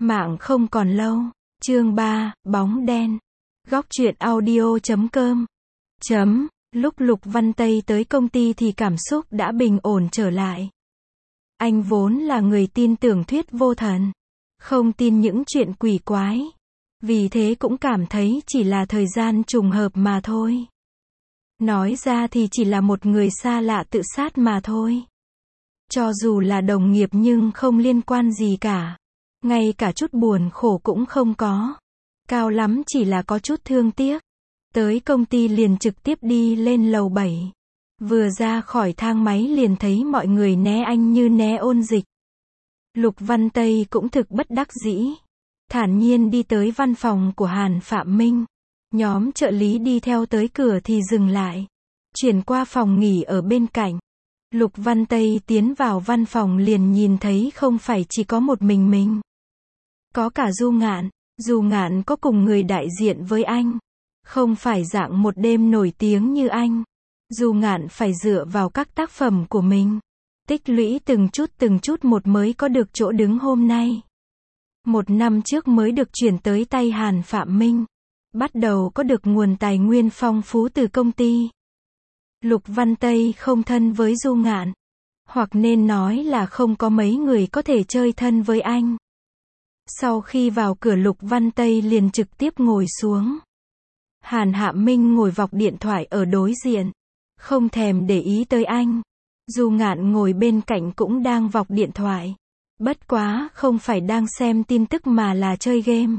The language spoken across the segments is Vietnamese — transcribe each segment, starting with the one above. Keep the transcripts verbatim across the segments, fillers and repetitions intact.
Mạng không còn lâu. Chương ba, bóng đen. Góc truyện audio chấm com. Chấm. Lúc Lục Văn Tây tới công ty thì cảm xúc đã bình ổn trở lại. Anh vốn là người tin tưởng thuyết vô thần, không tin những chuyện quỷ quái. Vì thế cũng cảm thấy chỉ là thời gian trùng hợp mà thôi. Nói ra thì chỉ là một người xa lạ tự sát mà thôi. Cho dù là đồng nghiệp nhưng không liên quan gì cả. Ngay cả chút buồn khổ cũng không có. Cao lắm chỉ là có chút thương tiếc. Tới công ty liền trực tiếp đi lên lầu bảy. Vừa ra khỏi thang máy liền thấy mọi người né anh như né ôn dịch. Lục Văn Tây cũng thực bất đắc dĩ. Thản nhiên đi tới văn phòng của Hàn Phạm Minh. Nhóm trợ lý đi theo tới cửa thì dừng lại. Chuyển qua phòng nghỉ ở bên cạnh. Lục Văn Tây tiến vào văn phòng liền nhìn thấy không phải chỉ có một mình mình. Có cả Du Ngạn. Du Ngạn có cùng người đại diện với anh. Không phải dạng một đêm nổi tiếng như anh. Du Ngạn phải dựa vào các tác phẩm của mình. Tích lũy từng chút từng chút một mới có được chỗ đứng hôm nay. Một năm trước mới được chuyển tới tay Hàn Phạm Minh. Bắt đầu có được nguồn tài nguyên phong phú từ công ty. Lục Văn Tây không thân với Du Ngạn. Hoặc nên nói là không có mấy người có thể chơi thân với anh. Sau khi vào cửa Lục Văn Tây liền trực tiếp ngồi xuống. Hàn Phạm Minh ngồi vọc điện thoại ở đối diện. Không thèm để ý tới anh. Du Ngạn ngồi bên cạnh cũng đang vọc điện thoại. Bất quá không phải đang xem tin tức mà là chơi game.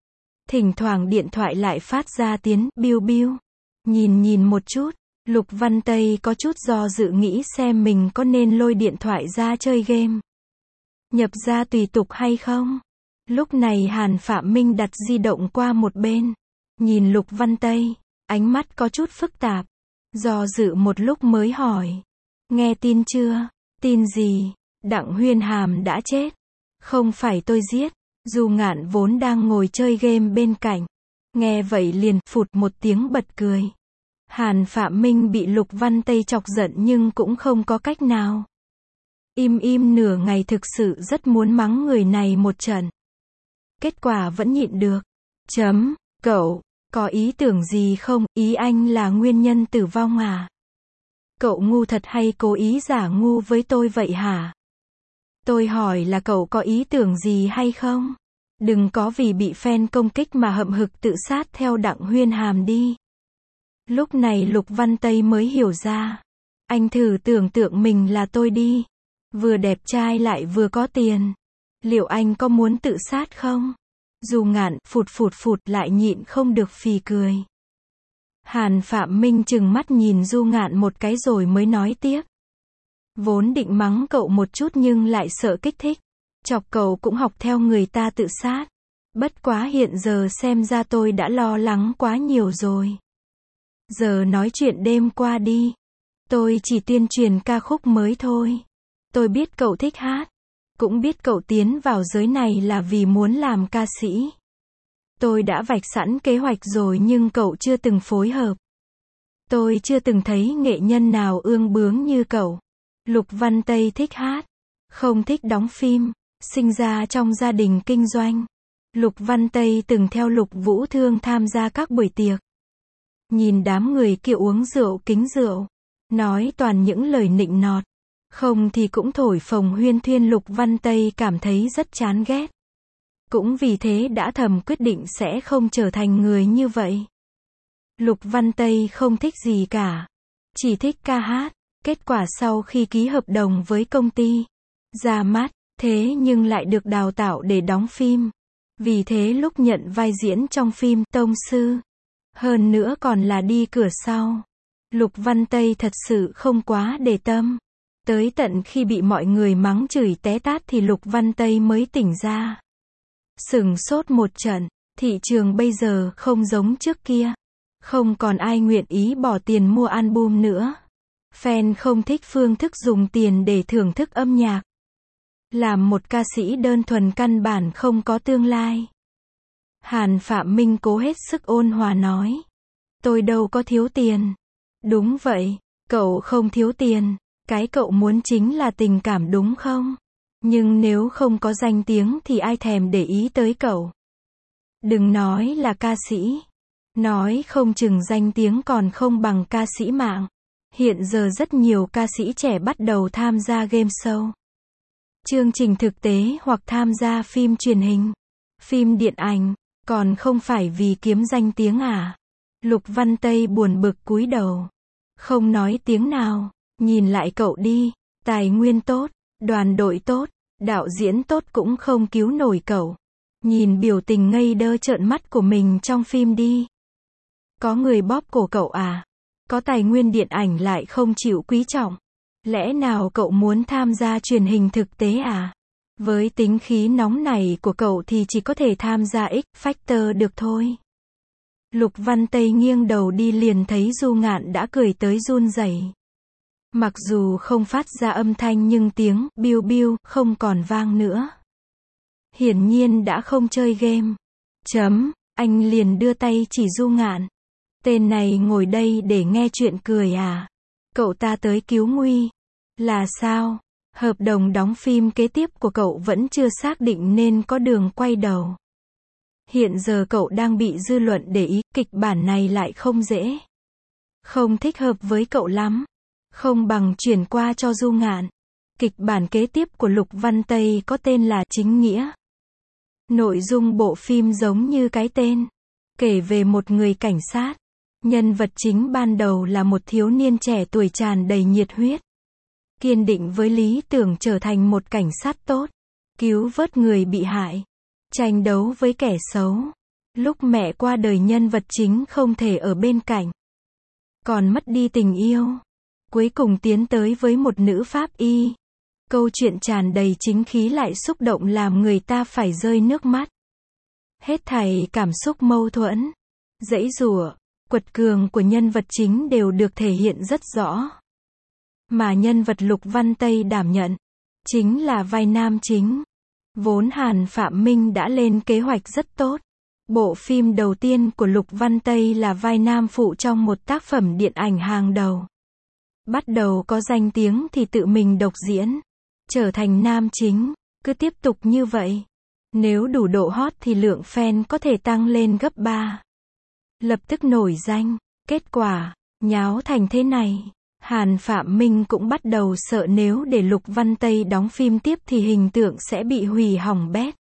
Thỉnh thoảng điện thoại lại phát ra tiếng biu biu. Nhìn nhìn một chút, Lục Văn Tây có chút do dự nghĩ xem mình có nên lôi điện thoại ra chơi game. Nhập ra tùy tục hay không? Lúc này Hàn Phạm Minh đặt di động qua một bên. Nhìn Lục Văn Tây, ánh mắt có chút phức tạp. Do dự một lúc mới hỏi. Nghe tin chưa? Tin gì? Đặng Huyên Hàm đã chết. Không phải tôi giết. Du Ngạn vốn đang ngồi chơi game bên cạnh. Nghe vậy liền phụt một tiếng bật cười. Hàn Phạm Minh bị Lục Văn Tây chọc giận nhưng cũng không có cách nào. Im im nửa ngày thực sự rất muốn mắng người này một trận. Kết quả vẫn nhịn được. Chấm. Cậu, có ý tưởng gì không? Ý anh là nguyên nhân tử vong à? Cậu ngu thật hay cố ý giả ngu với tôi vậy hả? Tôi hỏi là cậu có ý tưởng gì hay không? Đừng có vì bị fan công kích mà hậm hực tự sát theo Đặng Huyên Hàm đi. Lúc này Lục Văn Tây mới hiểu ra. Anh thử tưởng tượng mình là tôi đi. Vừa đẹp trai lại vừa có tiền. Liệu anh có muốn tự sát không? Du Ngạn phụt phụt phụt lại nhịn không được phì cười. Hàn Phạm Minh trừng mắt nhìn Du Ngạn một cái rồi mới nói tiếp. Vốn định mắng cậu một chút nhưng lại sợ kích thích. Chọc cậu cũng học theo người ta tự sát. Bất quá hiện giờ xem ra tôi đã lo lắng quá nhiều rồi. Giờ nói chuyện đêm qua đi. Tôi chỉ tuyên truyền ca khúc mới thôi. Tôi biết cậu thích hát. Cũng biết cậu tiến vào giới này là vì muốn làm ca sĩ. Tôi đã vạch sẵn kế hoạch rồi nhưng cậu chưa từng phối hợp. Tôi chưa từng thấy nghệ nhân nào ương bướng như cậu. Lục Văn Tây thích hát, không thích đóng phim, sinh ra trong gia đình kinh doanh. Lục Văn Tây từng theo Lục Vũ Thương tham gia các buổi tiệc. Nhìn đám người kia uống rượu kính rượu, nói toàn những lời nịnh nọt. Không thì cũng thổi phồng huyên thuyên. Lục Văn Tây cảm thấy rất chán ghét. Cũng vì thế đã thầm quyết định sẽ không trở thành người như vậy. Lục Văn Tây không thích gì cả. Chỉ thích ca hát. Kết quả sau khi ký hợp đồng với công ty, ra mắt, thế nhưng lại được đào tạo để đóng phim. Vì thế lúc nhận vai diễn trong phim Tông Sư, hơn nữa còn là đi cửa sau, Lục Văn Tây thật sự không quá để tâm. Tới tận khi bị mọi người mắng chửi té tát thì Lục Văn Tây mới tỉnh ra. Sửng sốt một trận, thị trường bây giờ không giống trước kia. Không còn ai nguyện ý bỏ tiền mua album nữa. Fan không thích phương thức dùng tiền để thưởng thức âm nhạc. Làm một ca sĩ đơn thuần căn bản không có tương lai. Hàn Phạm Minh cố hết sức ôn hòa nói. Tôi đâu có thiếu tiền. Đúng vậy, cậu không thiếu tiền. Cái cậu muốn chính là tình cảm đúng không? Nhưng nếu không có danh tiếng thì ai thèm để ý tới cậu. Đừng nói là ca sĩ. Nói không chừng danh tiếng còn không bằng ca sĩ mạng. Hiện giờ rất nhiều ca sĩ trẻ bắt đầu tham gia game show, chương trình thực tế hoặc tham gia phim truyền hình, phim điện ảnh, còn không phải vì kiếm danh tiếng à? Lục Văn Tây buồn bực cúi đầu, không nói tiếng nào. Nhìn lại cậu đi, tài nguyên tốt, đoàn đội tốt, đạo diễn tốt cũng không cứu nổi cậu. Nhìn biểu tình ngây đơ trợn mắt của mình trong phim đi. Có người bóp cổ cậu à? Có tài nguyên điện ảnh lại không chịu quý trọng. Lẽ nào cậu muốn tham gia truyền hình thực tế à? Với tính khí nóng này của cậu thì chỉ có thể tham gia X Factor được thôi. Lục Văn Tây nghiêng đầu đi liền thấy Du Ngạn đã cười tới run rẩy. Mặc dù không phát ra âm thanh nhưng tiếng biu biu không còn vang nữa. Hiển nhiên đã không chơi game. Chấm, anh liền đưa tay chỉ Du Ngạn. Tên này ngồi đây để nghe chuyện cười à? Cậu ta tới cứu nguy. Là sao? Hợp đồng đóng phim kế tiếp của cậu vẫn chưa xác định nên có đường quay đầu. Hiện giờ cậu đang bị dư luận để ý, kịch bản này lại không dễ. Không thích hợp với cậu lắm. Không bằng chuyển qua cho Du Ngạn. Kịch bản kế tiếp của Lục Văn Tây có tên là Chính Nghĩa. Nội dung bộ phim giống như cái tên. Kể về một người cảnh sát. Nhân vật chính ban đầu là một thiếu niên trẻ tuổi tràn đầy nhiệt huyết. Kiên định với lý tưởng trở thành một cảnh sát tốt. Cứu vớt người bị hại. Tranh đấu với kẻ xấu. Lúc mẹ qua đời nhân vật chính không thể ở bên cạnh. Còn mất đi tình yêu. Cuối cùng tiến tới với một nữ pháp y. Câu chuyện tràn đầy chính khí lại xúc động làm người ta phải rơi nước mắt. Hết thảy cảm xúc mâu thuẫn, giãy giụa, quật cường của nhân vật chính đều được thể hiện rất rõ. Mà nhân vật Lục Văn Tây đảm nhận, chính là vai nam chính. Vốn Hàn Phạm Minh đã lên kế hoạch rất tốt. Bộ phim đầu tiên của Lục Văn Tây là vai nam phụ trong một tác phẩm điện ảnh hàng đầu. Bắt đầu có danh tiếng thì tự mình độc diễn, trở thành nam chính, cứ tiếp tục như vậy. Nếu đủ độ hot thì lượng fan có thể tăng lên gấp ba. Lập tức nổi danh, kết quả, nháo thành thế này. Hàn Phạm Minh cũng bắt đầu sợ nếu để Lục Văn Tây đóng phim tiếp thì hình tượng sẽ bị hủy hỏng bét.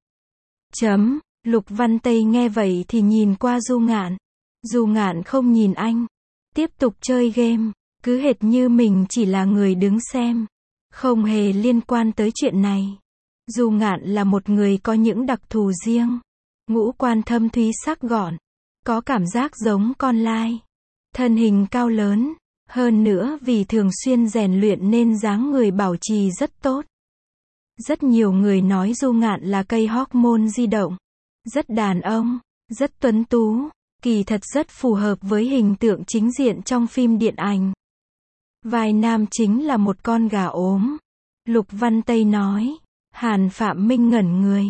Chấm, Lục Văn Tây nghe vậy thì nhìn qua Du Ngạn. Du Ngạn không nhìn anh, tiếp tục chơi game, cứ hệt như mình chỉ là người đứng xem, không hề liên quan tới chuyện này. Du Ngạn là một người có những đặc thù riêng, ngũ quan thâm thúy sắc gọn, có cảm giác giống con lai, thân hình cao lớn, hơn nữa vì thường xuyên rèn luyện nên dáng người bảo trì rất tốt. Rất nhiều người nói Du Ngạn là cây hormone di động, rất đàn ông, rất tuấn tú, kỳ thật rất phù hợp với hình tượng chính diện trong phim điện ảnh. Vai nam chính là một con gà ốm. Lục Văn Tây nói. Hàn Phạm Minh ngẩn người.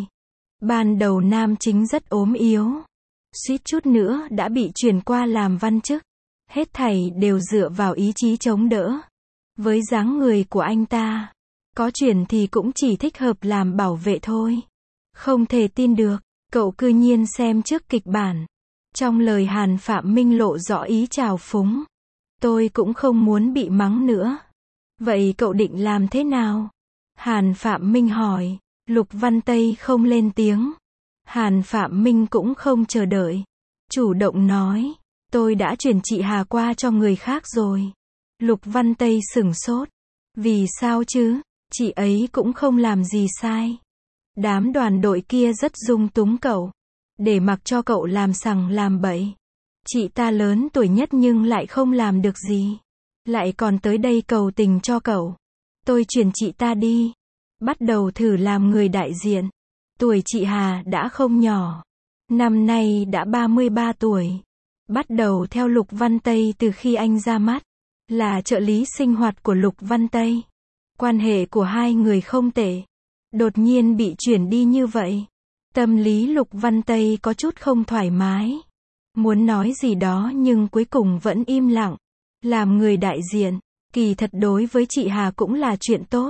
Ban đầu nam chính rất ốm yếu. Suýt chút nữa đã bị chuyển qua làm văn chức. Hết thảy đều dựa vào ý chí chống đỡ. Với dáng người của anh ta, có chuyển thì cũng chỉ thích hợp làm bảo vệ thôi. Không thể tin được, cậu cư nhiên xem trước kịch bản. Trong lời Hàn Phạm Minh lộ rõ ý trào phúng. Tôi cũng không muốn bị mắng nữa. Vậy cậu định làm thế nào? Hàn Phạm Minh hỏi. Lục Văn Tây không lên tiếng. Hàn Phạm Minh cũng không chờ đợi. Chủ động nói. Tôi đã chuyển chị Hà qua cho người khác rồi. Lục Văn Tây sửng sốt. Vì sao chứ? Chị ấy cũng không làm gì sai. Đám đoàn đội kia rất dung túng cậu. Để mặc cho cậu làm sằng làm bậy. Chị ta lớn tuổi nhất nhưng lại không làm được gì. Lại còn tới đây cầu tình cho cậu. Tôi chuyển chị ta đi. Bắt đầu thử làm người đại diện. Tuổi chị Hà đã không nhỏ. Năm nay đã ba mươi ba tuổi. Bắt đầu theo Lục Văn Tây từ khi anh ra mắt. Là trợ lý sinh hoạt của Lục Văn Tây. Quan hệ của hai người không tệ. Đột nhiên bị chuyển đi như vậy. Tâm lý Lục Văn Tây có chút không thoải mái. Muốn nói gì đó nhưng cuối cùng vẫn im lặng. Làm người đại diện, kỳ thật đối với chị Hà cũng là chuyện tốt.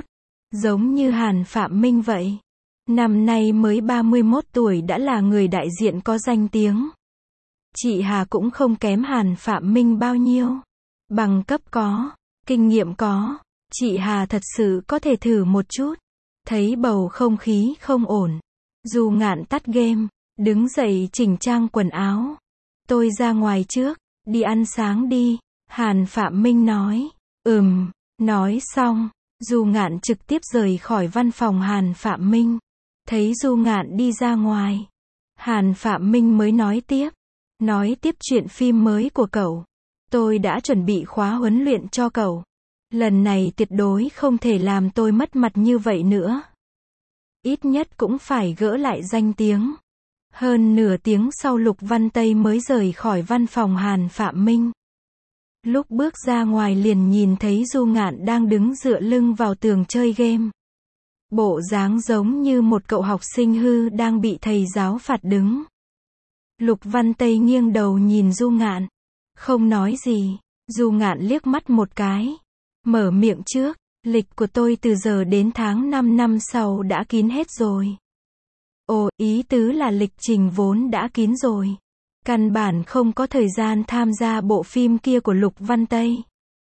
Giống như Hàn Phạm Minh vậy. Năm nay mới ba mươi mốt tuổi đã là người đại diện có danh tiếng. Chị Hà cũng không kém Hàn Phạm Minh bao nhiêu. Bằng cấp có, kinh nghiệm có, chị Hà thật sự có thể thử một chút. Thấy bầu không khí không ổn, Du Ngạn tắt game, đứng dậy chỉnh trang quần áo. Tôi ra ngoài trước, đi ăn sáng đi, Hàn Phạm Minh nói. Ừm, nói xong, Du Ngạn trực tiếp rời khỏi văn phòng Hàn Phạm Minh. Thấy Du Ngạn đi ra ngoài, Hàn Phạm Minh mới nói tiếp. Nói tiếp chuyện phim mới của cậu. Tôi đã chuẩn bị khóa huấn luyện cho cậu. Lần này tuyệt đối không thể làm tôi mất mặt như vậy nữa. Ít nhất cũng phải gỡ lại danh tiếng. Hơn nửa tiếng sau Lục Văn Tây mới rời khỏi văn phòng Hàn Phạm Minh. Lúc bước ra ngoài liền nhìn thấy Du Ngạn đang đứng dựa lưng vào tường chơi game. Bộ dáng giống như một cậu học sinh hư đang bị thầy giáo phạt đứng. Lục Văn Tây nghiêng đầu nhìn Du Ngạn. Không nói gì. Du Ngạn liếc mắt một cái. Mở miệng trước. Lịch của tôi từ giờ đến tháng năm năm sau đã kín hết rồi. Ồ, ý tứ là lịch trình vốn đã kín rồi. Căn bản không có thời gian tham gia bộ phim kia của Lục Văn Tây.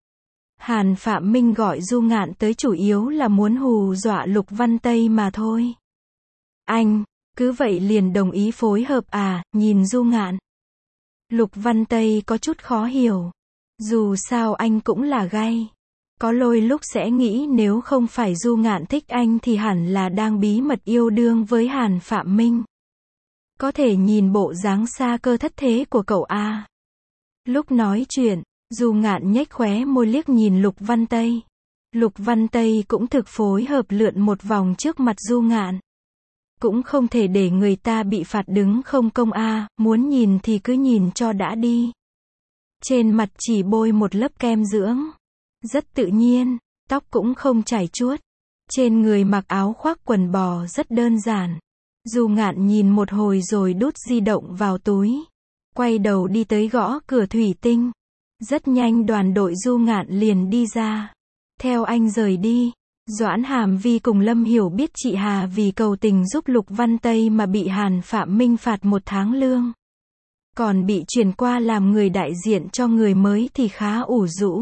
Hàn Phạm Minh gọi Du Ngạn tới chủ yếu là muốn hù dọa Lục Văn Tây mà thôi. Anh, cứ vậy liền đồng ý phối hợp à, nhìn Du Ngạn. Lục Văn Tây có chút khó hiểu. Dù sao anh cũng là gay. Có lôi lúc sẽ nghĩ nếu không phải Du Ngạn thích anh thì hẳn là đang bí mật yêu đương với Hàn Phạm Minh. Có thể nhìn bộ dáng xa cơ thất thế của cậu à. Lúc nói chuyện, Du Ngạn nhếch khóe môi liếc nhìn Lục Văn Tây. Lục Văn Tây cũng thực phối hợp lượn một vòng trước mặt Du Ngạn. Cũng không thể để người ta bị phạt đứng không công a, muốn nhìn thì cứ nhìn cho đã đi. Trên mặt chỉ bôi một lớp kem dưỡng. Rất tự nhiên, tóc cũng không chải chuốt. Trên người mặc áo khoác quần bò rất đơn giản. Du Ngạn nhìn một hồi rồi đút di động vào túi. Quay đầu đi tới gõ cửa thủy tinh. Rất nhanh đoàn đội Du Ngạn liền đi ra. Theo anh rời đi, Doãn Hàm Vi cùng Lâm Hiểu biết chị Hà vì cầu tình giúp Lục Văn Tây mà bị Hàn Phạm Minh phạt một tháng lương. Còn bị chuyển qua làm người đại diện cho người mới thì khá ủ rũ.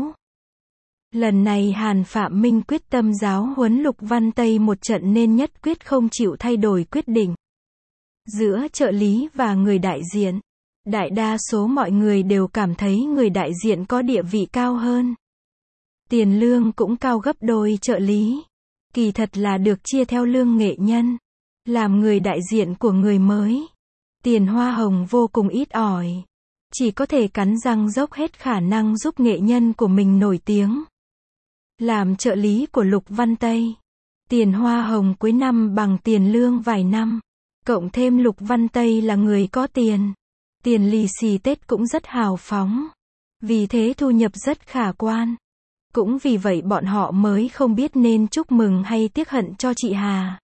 Lần này Hàn Phạm Minh quyết tâm giáo huấn Lục Văn Tây một trận nên nhất quyết không chịu thay đổi quyết định. Giữa trợ lý và người đại diện, đại đa số mọi người đều cảm thấy người đại diện có địa vị cao hơn. Tiền lương cũng cao gấp đôi trợ lý. Kỳ thật là được chia theo lương nghệ nhân. Làm người đại diện của người mới, tiền hoa hồng vô cùng ít ỏi. Chỉ có thể cắn răng dốc hết khả năng giúp nghệ nhân của mình nổi tiếng. Làm trợ lý của Lục Văn Tây, tiền hoa hồng cuối năm bằng tiền lương vài năm. Cộng thêm Lục Văn Tây là người có tiền. Tiền lì xì Tết cũng rất hào phóng. Vì thế thu nhập rất khả quan. Cũng vì vậy bọn họ mới không biết nên chúc mừng hay tiếc hận cho chị Hà.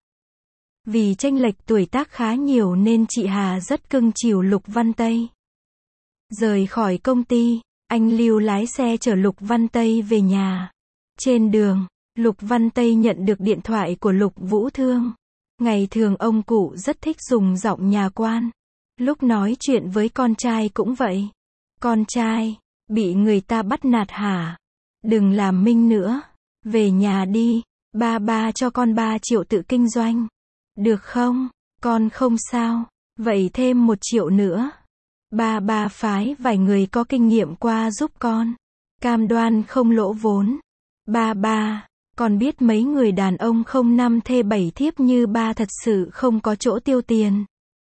Vì chênh lệch tuổi tác khá nhiều nên chị Hà rất cưng chiều Lục Văn Tây. Rời khỏi công ty, anh Lưu lái xe chở Lục Văn Tây về nhà. Trên đường, Lục Văn Tây nhận được điện thoại của Lục Vũ Thương. Ngày thường ông cụ rất thích dùng giọng nhà quan. Lúc nói chuyện với con trai cũng vậy. Con trai, bị người ta bắt nạt hả? Đừng làm minh nữa. Về nhà đi, ba ba cho con ba triệu tự kinh doanh. Được không? Con không sao. Vậy thêm một triệu nữa. Ba ba phái vài người có kinh nghiệm qua giúp con. Cam đoan không lỗ vốn. Ba ba, con biết mấy người đàn ông không năm thê bảy thiếp như ba thật sự không có chỗ tiêu tiền.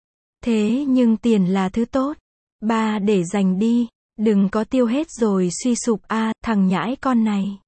Thế nhưng tiền là thứ tốt. Ba để dành đi. Đừng có tiêu hết rồi suy sụp a, à, thằng nhãi con này.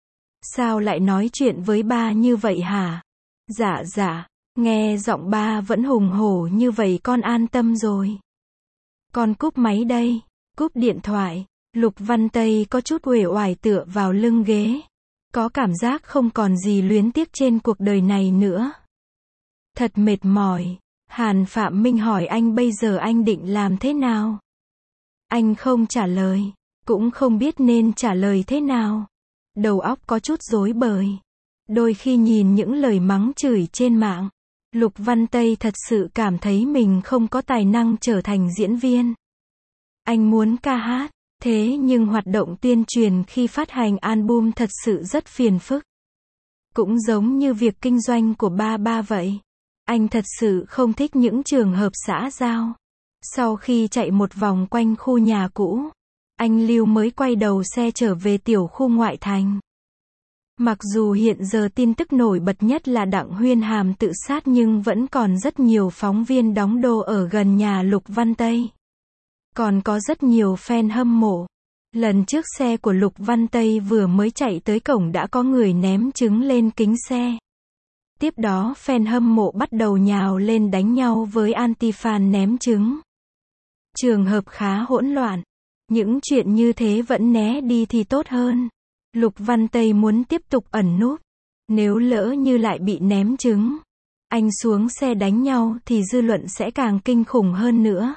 Sao lại nói chuyện với ba như vậy hả? Dạ dạ, nghe giọng ba vẫn hùng hổ như vậy con an tâm rồi. Con cúp máy đây. Cúp điện thoại, Lục Văn Tây có chút uể oải tựa vào lưng ghế. Có cảm giác không còn gì luyến tiếc trên cuộc đời này nữa. Thật mệt mỏi. Hàn Phạm Minh hỏi anh bây giờ anh định làm thế nào? Anh không trả lời, cũng không biết nên trả lời thế nào. Đầu óc có chút rối bời. Đôi khi nhìn những lời mắng chửi trên mạng, Lục Văn Tây thật sự cảm thấy mình không có tài năng trở thành diễn viên. Anh muốn ca hát, thế nhưng hoạt động tuyên truyền khi phát hành album thật sự rất phiền phức. Cũng giống như việc kinh doanh của ba ba vậy. Anh thật sự không thích những trường hợp xã giao. Sau khi chạy một vòng quanh khu nhà cũ, anh Lưu mới quay đầu xe trở về tiểu khu ngoại thành. Mặc dù hiện giờ tin tức nổi bật nhất là Đặng Huyên Hàm tự sát nhưng vẫn còn rất nhiều phóng viên đóng đô ở gần nhà Lục Văn Tây. Còn có rất nhiều fan hâm mộ. Lần trước xe của Lục Văn Tây vừa mới chạy tới cổng đã có người ném trứng lên kính xe. Tiếp đó fan hâm mộ bắt đầu nhào lên đánh nhau với anti-fan ném trứng. Trường hợp khá hỗn loạn. Những chuyện như thế vẫn né đi thì tốt hơn. Lục Văn Tây muốn tiếp tục ẩn núp. Nếu lỡ như lại bị ném trứng, anh xuống xe đánh nhau thì dư luận sẽ càng kinh khủng hơn nữa.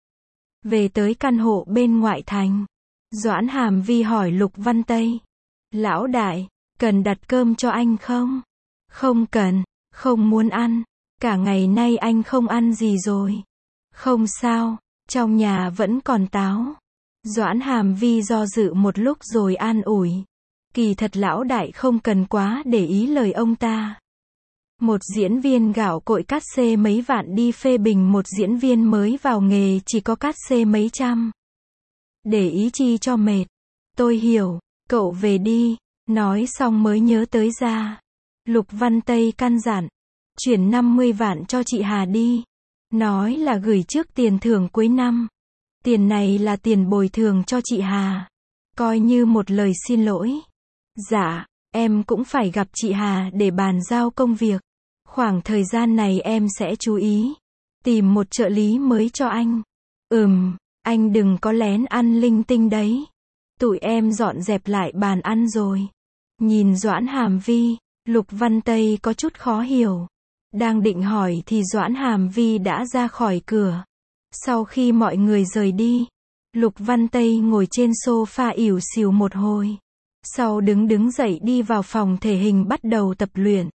Về tới căn hộ bên ngoại thành, Doãn Hàm Vi hỏi Lục Văn Tây. Lão đại, cần đặt cơm cho anh không? Không cần, không muốn ăn. Cả ngày nay anh không ăn gì rồi. Không sao, trong nhà vẫn còn táo. Doãn Hàm Vi do dự một lúc rồi an ủi. Kỳ thật lão đại không cần quá để ý lời ông ta. Một diễn viên gạo cội cát xê mấy vạn đi phê bình một diễn viên mới vào nghề chỉ có cát xê mấy trăm. Để ý chi cho mệt. Tôi hiểu, cậu về đi. Nói xong mới nhớ tới ra. Lục Văn Tây căn dặn. Chuyển năm mươi vạn cho chị Hà đi. Nói là gửi trước tiền thưởng cuối năm. Tiền này là tiền bồi thường cho chị Hà. Coi như một lời xin lỗi. Dạ, em cũng phải gặp chị Hà để bàn giao công việc. Khoảng thời gian này em sẽ chú ý. Tìm một trợ lý mới cho anh. Ừm, anh đừng có lén ăn linh tinh đấy. Tụi em dọn dẹp lại bàn ăn rồi. Nhìn Doãn Hàm Vi, Lục Văn Tây có chút khó hiểu. Đang định hỏi thì Doãn Hàm Vi đã ra khỏi cửa. Sau khi mọi người rời đi, Lục Văn Tây ngồi trên sofa ỉu xìu một hồi. Sau đứng đứng dậy đi vào phòng thể hình bắt đầu tập luyện.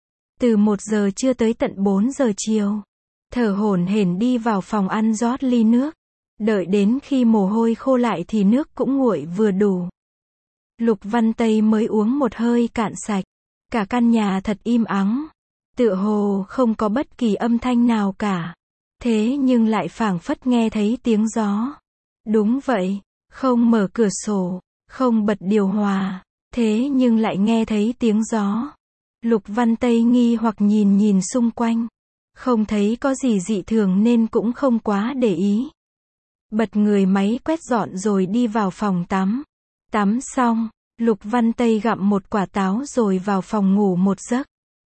Từ một giờ trưa tới tận bốn giờ chiều. Thở hổn hển đi vào phòng ăn rót ly nước. Đợi đến khi mồ hôi khô lại thì nước cũng nguội vừa đủ. Lục Văn Tây mới uống một hơi cạn sạch. Cả căn nhà thật im ắng. Tựa hồ không có bất kỳ âm thanh nào cả. Thế nhưng lại phảng phất nghe thấy tiếng gió. Đúng vậy, không mở cửa sổ, không bật điều hòa. Thế nhưng lại nghe thấy tiếng gió. Lục Văn Tây nghi hoặc nhìn nhìn xung quanh. Không thấy có gì dị thường nên cũng không quá để ý. Bật người máy quét dọn rồi đi vào phòng tắm. Tắm xong, Lục Văn Tây gặm một quả táo rồi vào phòng ngủ một giấc.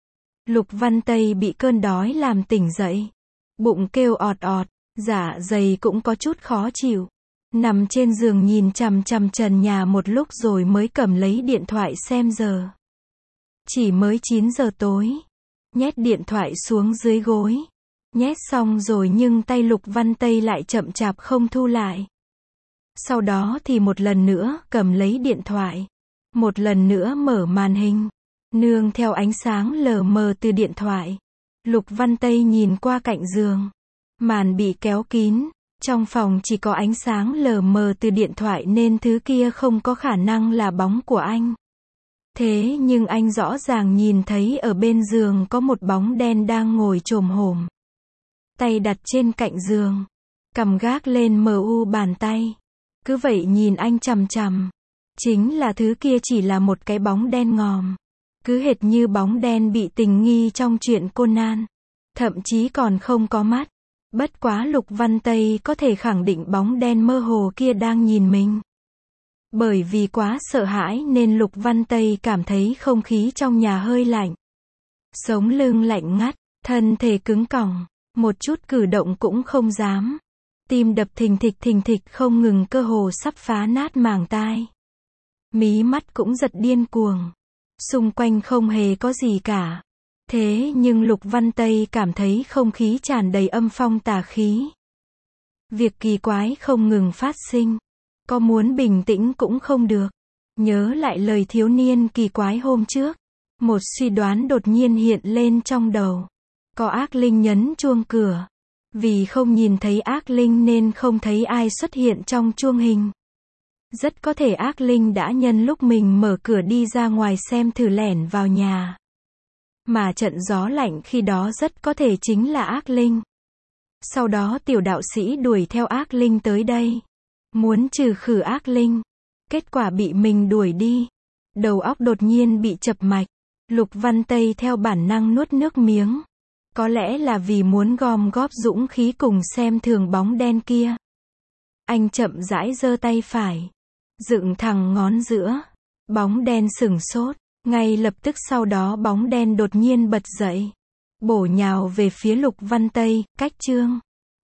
Lục Văn Tây bị cơn đói làm tỉnh dậy. Bụng kêu ọt ọt, dạ dày cũng có chút khó chịu. Nằm trên giường nhìn chằm chằm trần nhà một lúc rồi mới cầm lấy điện thoại xem giờ. Chỉ mới chín giờ tối. Nhét điện thoại xuống dưới gối. Nhét xong rồi nhưng tay Lục Văn Tây lại chậm chạp không thu lại. Sau đó thì một lần nữa cầm lấy điện thoại. Một lần nữa mở màn hình. Nương theo ánh sáng lờ mờ từ điện thoại. Lục Văn Tây nhìn qua cạnh giường. Màn bị kéo kín. Trong phòng chỉ có ánh sáng lờ mờ từ điện thoại nên thứ kia không có khả năng là bóng của anh. Thế nhưng anh rõ ràng nhìn thấy ở bên giường có một bóng đen đang ngồi chồm hổm. Tay đặt trên cạnh giường. Cầm gác lên mờ u bàn tay. Cứ vậy nhìn anh chằm chằm. Chính là thứ kia chỉ là một cái bóng đen ngòm. Cứ hệt như bóng đen bị tình nghi trong truyện Conan. Thậm chí còn không có mắt. Bất quá Lục Văn Tây có thể khẳng định bóng đen mơ hồ kia đang nhìn mình. Bởi vì quá sợ hãi nên Lục Văn Tây cảm thấy không khí trong nhà hơi lạnh. Sống lưng lạnh ngắt, thân thể cứng còng, một chút cử động cũng không dám. Tim đập thình thịch thình thịch không ngừng cơ hồ sắp phá nát màng tai. Mí mắt cũng giật điên cuồng. Xung quanh không hề có gì cả. Thế nhưng Lục Văn Tây cảm thấy không khí tràn đầy âm phong tà khí. Việc kỳ quái không ngừng phát sinh. Có muốn bình tĩnh cũng không được. Nhớ lại lời thiếu niên kỳ quái hôm trước. Một suy đoán đột nhiên hiện lên trong đầu. Có ác linh nhấn chuông cửa. Vì không nhìn thấy ác linh nên không thấy ai xuất hiện trong chuông hình. Rất có thể ác linh đã nhân lúc mình mở cửa đi ra ngoài xem thử lẻn vào nhà. Mà trận gió lạnh khi đó rất có thể chính là ác linh. Sau đó tiểu đạo sĩ đuổi theo ác linh tới đây. Muốn trừ khử ác linh. Kết quả bị mình đuổi đi. Đầu óc đột nhiên bị chập mạch. Lục Văn Tây theo bản năng nuốt nước miếng. Có lẽ là vì muốn gom góp dũng khí cùng xem thường bóng đen kia. Anh chậm rãi giơ tay phải. Dựng thẳng ngón giữa. Bóng đen sửng sốt. Ngay lập tức sau đó bóng đen đột nhiên bật dậy. Bổ nhào về phía Lục Văn Tây, cách chương.